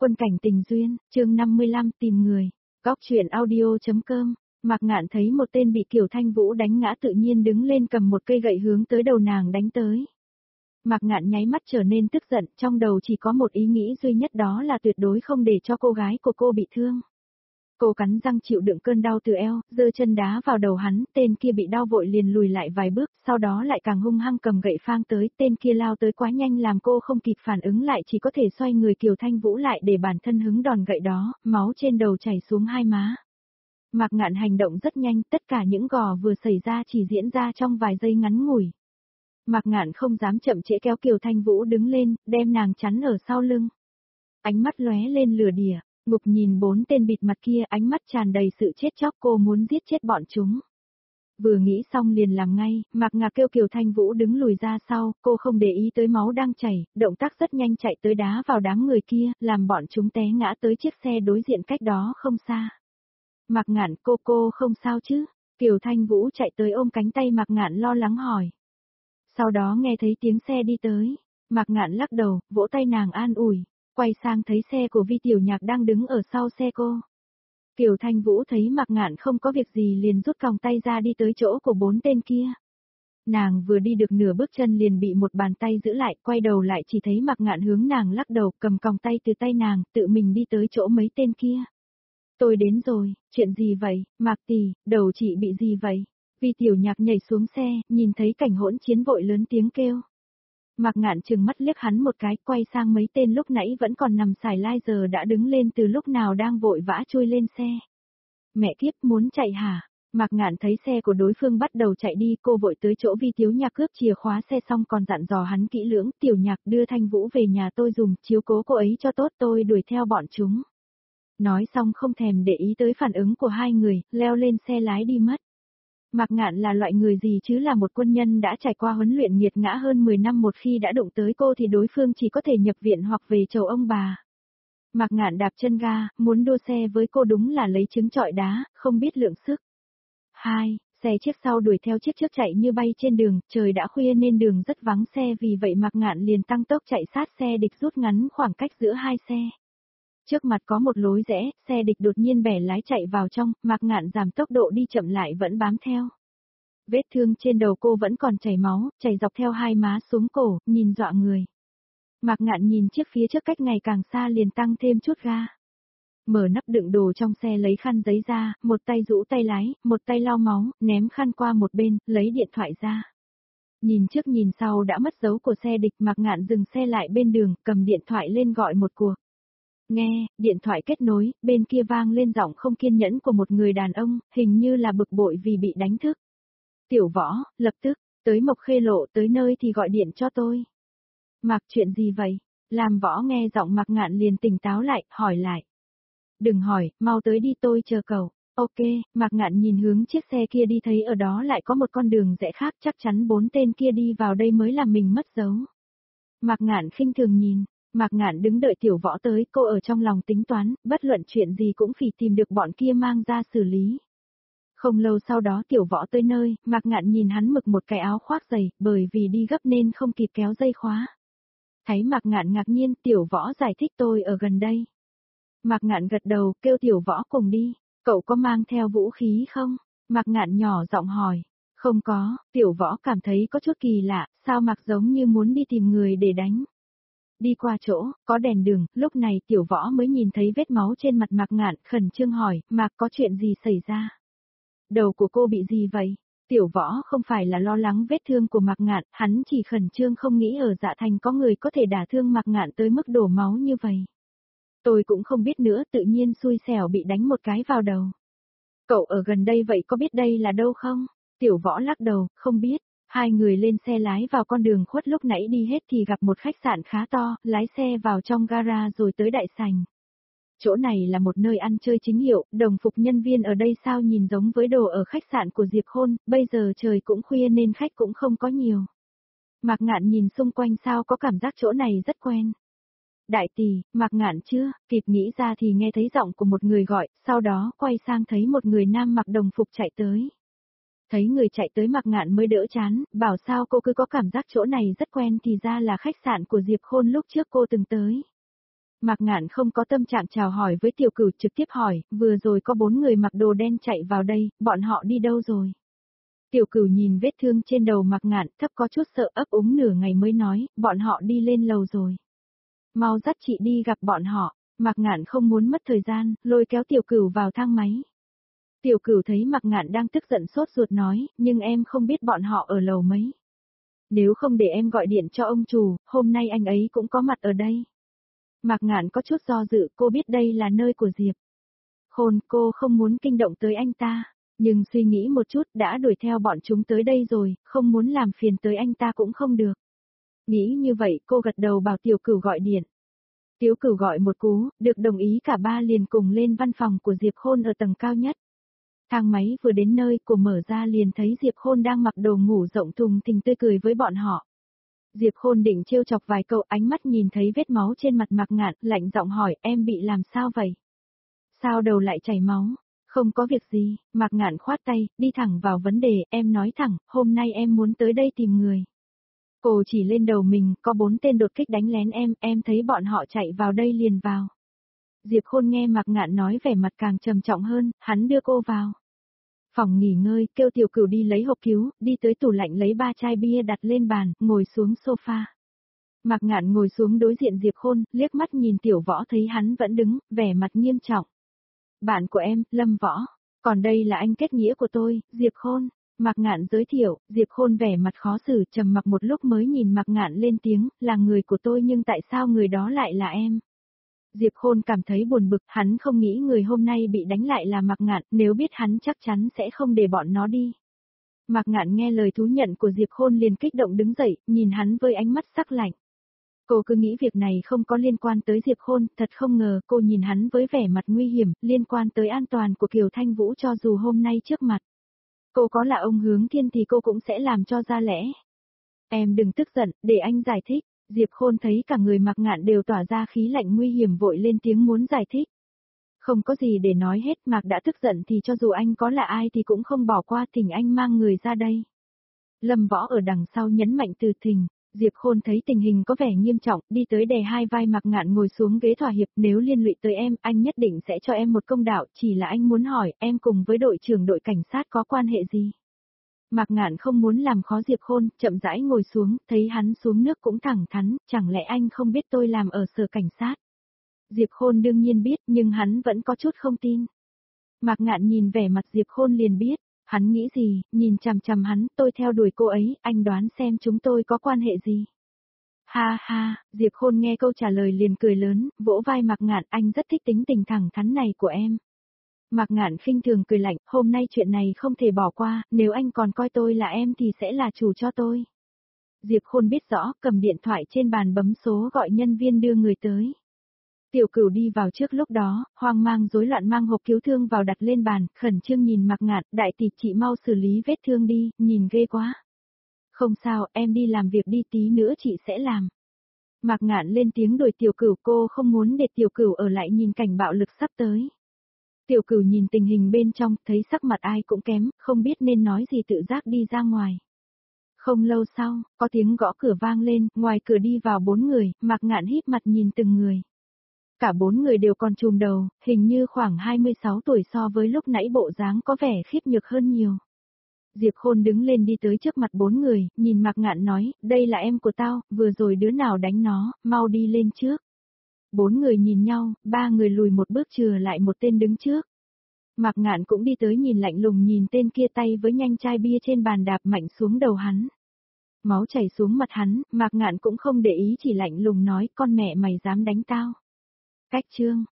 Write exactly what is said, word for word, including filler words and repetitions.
Quân cảnh tình duyên, chương năm mươi lăm tìm người, góc truyện audio.com, Mạc Ngạn thấy một tên bị Kiều Thanh Vũ đánh ngã tự nhiên đứng lên cầm một cây gậy hướng tới đầu nàng đánh tới. Mạc Ngạn nháy mắt trở nên tức giận, trong đầu chỉ có một ý nghĩ duy nhất đó là tuyệt đối không để cho cô gái của cô bị thương. Cô cắn răng chịu đựng cơn đau từ eo, giơ chân đá vào đầu hắn, tên kia bị đau vội liền lùi lại vài bước, sau đó lại càng hung hăng cầm gậy phang tới, tên kia lao tới quá nhanh làm cô không kịp phản ứng lại chỉ có thể xoay người Kiều Thanh Vũ lại để bản thân hứng đòn gậy đó, máu trên đầu chảy xuống hai má. Mạc Ngạn hành động rất nhanh, tất cả những gò vừa xảy ra chỉ diễn ra trong vài giây ngắn ngủi. Mạc Ngạn không dám chậm trễ kéo Kiều Thanh Vũ đứng lên, đem nàng chắn ở sau lưng. Ánh mắt lóe lên lửa đỉa. Ngục nhìn bốn tên bịt mặt kia, ánh mắt tràn đầy sự chết chóc, cô muốn giết chết bọn chúng. Vừa nghĩ xong liền làm ngay, Mạc Ngạc kêu Kiều Thanh Vũ đứng lùi ra sau, cô không để ý tới máu đang chảy, động tác rất nhanh chạy tới đá vào đám người kia, làm bọn chúng té ngã tới chiếc xe đối diện cách đó không xa. Mạc Ngạn, cô cô không sao chứ? Kiều Thanh Vũ chạy tới ôm cánh tay Mạc Ngạn lo lắng hỏi. Sau đó nghe thấy tiếng xe đi tới, Mạc Ngạn lắc đầu, vỗ tay nàng an ủi. Quay sang thấy xe của Vi Tiểu Nhạc đang đứng ở sau xe cô. Kiều Thanh Vũ thấy Mạc Ngạn không có việc gì liền rút còng tay ra đi tới chỗ của bốn tên kia. Nàng vừa đi được nửa bước chân liền bị một bàn tay giữ lại, quay đầu lại chỉ thấy Mạc Ngạn hướng nàng lắc đầu, cầm còng tay từ tay nàng, tự mình đi tới chỗ mấy tên kia. Tôi đến rồi, chuyện gì vậy, Mạc tỷ, đầu chị bị gì vậy? Vi Tiểu Nhạc nhảy xuống xe, nhìn thấy cảnh hỗn chiến vội lớn tiếng kêu. Mạc Ngạn trừng mắt liếc hắn một cái, quay sang mấy tên lúc nãy vẫn còn nằm xài lai giờ đã đứng lên từ lúc nào đang vội vã chui lên xe. Mẹ kiếp, muốn chạy hả? Mạc Ngạn thấy xe của đối phương bắt đầu chạy đi, cô vội tới chỗ Vi Tiểu Nhạc cướp chìa khóa xe xong còn dặn dò hắn kỹ lưỡng, Tiểu Nhạc đưa Thanh Vũ về nhà tôi dùng, chiếu cố cô ấy cho tốt, tôi đuổi theo bọn chúng. Nói xong không thèm để ý tới phản ứng của hai người, leo lên xe lái đi mất. Mạc Ngạn là loại người gì chứ, là một quân nhân đã trải qua huấn luyện nghiệt ngã hơn mười năm, một khi đã đụng tới cô thì đối phương chỉ có thể nhập viện hoặc về chầu ông bà. Mạc Ngạn đạp chân ga, muốn đua xe với cô đúng là lấy trứng trọi đá, không biết lượng sức. Hai, xe chiếc sau đuổi theo chiếc trước chạy như bay trên đường, trời đã khuya nên đường rất vắng xe, vì vậy Mạc Ngạn liền tăng tốc chạy sát xe địch, rút ngắn khoảng cách giữa hai xe. Trước mặt có một lối rẽ, xe địch đột nhiên bẻ lái chạy vào trong, Mạc Ngạn giảm tốc độ đi chậm lại vẫn bám theo. Vết thương trên đầu cô vẫn còn chảy máu, chảy dọc theo hai má xuống cổ, nhìn dọa người. Mạc Ngạn nhìn chiếc phía trước cách ngày càng xa liền tăng thêm chút ga. Mở nắp đựng đồ trong xe lấy khăn giấy ra, một tay rũ tay lái, một tay lau máu, ném khăn qua một bên, lấy điện thoại ra. Nhìn trước nhìn sau đã mất dấu của xe địch, Mạc Ngạn dừng xe lại bên đường, cầm điện thoại lên gọi một cuộc. Nghe, điện thoại kết nối, bên kia vang lên giọng không kiên nhẫn của một người đàn ông, hình như là bực bội vì bị đánh thức. Tiểu Võ, lập tức, tới Mộc Khê Lộ, tới nơi thì gọi điện cho tôi. Mạc, chuyện gì vậy? Làm Võ nghe giọng Mạc Ngạn liền tỉnh táo lại, hỏi lại. Đừng hỏi, mau tới đi, tôi chờ cậu. Ok, Mạc Ngạn nhìn hướng chiếc xe kia đi, thấy ở đó lại có một con đường rẽ khác, chắc chắn bốn tên kia đi vào đây mới làm mình mất dấu. Mạc Ngạn khinh thường nhìn. Mạc Ngạn đứng đợi Tiểu Võ tới, cô ở trong lòng tính toán, bất luận chuyện gì cũng phải tìm được bọn kia mang ra xử lý. Không lâu sau đó Tiểu Võ tới nơi, Mạc Ngạn nhìn hắn mặc một cái áo khoác dày, bởi vì đi gấp nên không kịp kéo dây khóa. Thấy Mạc Ngạn ngạc nhiên, Tiểu Võ giải thích tôi ở gần đây. Mạc Ngạn gật đầu, kêu Tiểu Võ cùng đi, cậu có mang theo vũ khí không? Mạc Ngạn nhỏ giọng hỏi. Không có, Tiểu Võ cảm thấy có chút kỳ lạ, sao Mạc giống như muốn đi tìm người để đánh. Đi qua chỗ, có đèn đường, lúc này Tiểu Võ mới nhìn thấy vết máu trên mặt Mạc Ngạn, khẩn trương hỏi, Mạc có chuyện gì xảy ra? Đầu của cô bị gì vậy? Tiểu Võ không phải là lo lắng vết thương của Mạc Ngạn, hắn chỉ khẩn trương không nghĩ ở Dạ Thành có người có thể đả thương Mạc Ngạn tới mức đổ máu như vậy. Tôi cũng không biết nữa, tự nhiên xui xẻo bị đánh một cái vào đầu. Cậu ở gần đây vậy có biết đây là đâu không? Tiểu Võ lắc đầu, không biết. Hai người lên xe lái vào con đường khuất lúc nãy đi hết thì gặp một khách sạn khá to, lái xe vào trong gara rồi tới đại sảnh. Chỗ này là một nơi ăn chơi chính hiệu, đồng phục nhân viên ở đây sao nhìn giống với đồ ở khách sạn của Diệp Khôn, bây giờ trời cũng khuya nên khách cũng không có nhiều. Mạc Ngạn nhìn xung quanh sao có cảm giác chỗ này rất quen. Đại tỷ, Mạc Ngạn chưa, kịp nghĩ ra thì nghe thấy giọng của một người gọi, sau đó quay sang thấy một người nam mặc đồng phục chạy tới. Thấy người chạy tới Mạc Ngạn mới đỡ chán, bảo sao cô cứ có cảm giác chỗ này rất quen thì ra là khách sạn của Diệp Khôn lúc trước cô từng tới. Mạc Ngạn không có tâm trạng chào hỏi với Tiểu Cửu, trực tiếp hỏi, vừa rồi có bốn người mặc đồ đen chạy vào đây, bọn họ đi đâu rồi? Tiểu Cửu nhìn vết thương trên đầu Mạc Ngạn, thấp có chút sợ, ấp úng nửa ngày mới nói, bọn họ đi lên lầu rồi. Mau dắt chị đi gặp bọn họ. Mạc Ngạn không muốn mất thời gian, lôi kéo Tiểu Cửu vào thang máy. Tiểu Cửu thấy Mạc Ngạn đang tức giận sốt ruột nói, nhưng em không biết bọn họ ở lầu mấy. Nếu không để em gọi điện cho ông chủ, hôm nay anh ấy cũng có mặt ở đây. Mạc Ngạn có chút do dự, cô biết đây là nơi của Diệp Khôn, cô không muốn kinh động tới anh ta, nhưng suy nghĩ một chút đã đuổi theo bọn chúng tới đây rồi, không muốn làm phiền tới anh ta cũng không được. Nghĩ như vậy cô gật đầu bảo Tiểu Cửu gọi điện. Tiểu Cửu gọi một cú, được đồng ý, cả ba liền cùng lên văn phòng của Diệp Khôn ở tầng cao nhất. Thang máy vừa đến nơi, cô mở ra liền thấy Diệp Khôn đang mặc đồ ngủ rộng thùng thình tươi cười với bọn họ. Diệp Khôn định trêu chọc vài câu, ánh mắt nhìn thấy vết máu trên mặt Mạc Ngạn, lạnh giọng hỏi, em bị làm sao vậy? Sao đầu lại chảy máu? Không có việc gì, Mạc Ngạn khoát tay, đi thẳng vào vấn đề, em nói thẳng, hôm nay em muốn tới đây tìm người. Cô chỉ lên đầu mình, có bốn tên đột kích đánh lén em, em thấy bọn họ chạy vào đây liền vào. Diệp Khôn nghe Mạc Ngạn nói vẻ mặt càng trầm trọng hơn, hắn đưa cô vào phòng nghỉ ngơi, kêu Tiểu Cửu đi lấy hộp cứu, đi tới tủ lạnh lấy ba chai bia đặt lên bàn, ngồi xuống sofa. Mạc Ngạn ngồi xuống đối diện Diệp Khôn, liếc mắt nhìn Tiểu Võ thấy hắn vẫn đứng, vẻ mặt nghiêm trọng. Bạn của em, Lâm Võ, còn đây là anh kết nghĩa của tôi, Diệp Khôn. Mạc Ngạn giới thiệu, Diệp Khôn vẻ mặt khó xử, trầm mặc một lúc mới nhìn Mạc Ngạn lên tiếng, là người của tôi nhưng tại sao người đó lại là em? Diệp Khôn cảm thấy buồn bực, hắn không nghĩ người hôm nay bị đánh lại là Mạc Ngạn, nếu biết hắn chắc chắn sẽ không để bọn nó đi. Mạc Ngạn nghe lời thú nhận của Diệp Khôn liền kích động đứng dậy, nhìn hắn với ánh mắt sắc lạnh. Cô cứ nghĩ việc này không có liên quan tới Diệp Khôn, thật không ngờ cô nhìn hắn với vẻ mặt nguy hiểm, liên quan tới an toàn của Kiều Thanh Vũ, cho dù hôm nay trước mặt. Cô có là ông Hướng Thiên thì cô cũng sẽ làm cho ra lẽ. Em đừng tức giận, để anh giải thích. Diệp Khôn thấy cả người Mạc Ngạn đều tỏa ra khí lạnh nguy hiểm, vội lên tiếng muốn giải thích. Không có gì để nói hết, Mạc đã tức giận thì cho dù anh có là ai thì cũng không bỏ qua, thỉnh anh mang người ra đây. Lâm Võ ở đằng sau nhấn mạnh từ thỉnh. Diệp Khôn thấy tình hình có vẻ nghiêm trọng, đi tới đè hai vai Mạc Ngạn ngồi xuống ghế thỏa hiệp, nếu liên lụy tới em, anh nhất định sẽ cho em một công đạo, chỉ là anh muốn hỏi, em cùng với đội trưởng đội cảnh sát có quan hệ gì? Mạc Ngạn không muốn làm khó Diệp Khôn, chậm rãi ngồi xuống, thấy hắn xuống nước cũng thẳng thắn, chẳng lẽ anh không biết tôi làm ở sở cảnh sát? Diệp Khôn đương nhiên biết, nhưng hắn vẫn có chút không tin. Mạc Ngạn nhìn vẻ mặt Diệp Khôn liền biết, hắn nghĩ gì, nhìn chằm chằm hắn, tôi theo đuổi cô ấy, anh đoán xem chúng tôi có quan hệ gì? Ha ha, Diệp Khôn nghe câu trả lời liền cười lớn, vỗ vai Mạc Ngạn, anh rất thích tính tình thẳng thắn này của em. Mạc Ngạn khinh thường cười lạnh, hôm nay chuyện này không thể bỏ qua, nếu anh còn coi tôi là em thì sẽ là chủ cho tôi. Diệp Khôn biết rõ, cầm điện thoại trên bàn bấm số gọi nhân viên đưa người tới. Tiểu Cửu đi vào trước lúc đó, hoang mang rối loạn mang hộp cứu thương vào đặt lên bàn, khẩn trương nhìn Mạc Ngạn, đại tỷ chị mau xử lý vết thương đi, nhìn ghê quá. Không sao, em đi làm việc đi, tí nữa chị sẽ làm. Mạc Ngạn lên tiếng đuổi Tiểu Cửu, cô không muốn để Tiểu Cửu ở lại nhìn cảnh bạo lực sắp tới. Tiểu Cửu nhìn tình hình bên trong, thấy sắc mặt ai cũng kém, không biết nên nói gì tự giác đi ra ngoài. Không lâu sau, có tiếng gõ cửa vang lên, ngoài cửa đi vào bốn người, Mạc Ngạn híp mặt nhìn từng người. Cả bốn người đều còn trùm đầu, hình như khoảng hai mươi sáu tuổi, so với lúc nãy bộ dáng có vẻ khiếp nhược hơn nhiều. Diệp Khôn đứng lên đi tới trước mặt bốn người, nhìn Mạc Ngạn nói, đây là em của tao, vừa rồi đứa nào đánh nó, mau đi lên trước. Bốn người nhìn nhau, ba người lùi một bước chừa lại một tên đứng trước. Mạc Ngạn cũng đi tới nhìn lạnh lùng nhìn tên kia, tay với nhanh chai bia trên bàn đạp mạnh xuống đầu hắn. Máu chảy xuống mặt hắn, Mạc Ngạn cũng không để ý, chỉ lạnh lùng nói, con mẹ mày dám đánh tao. Cách chương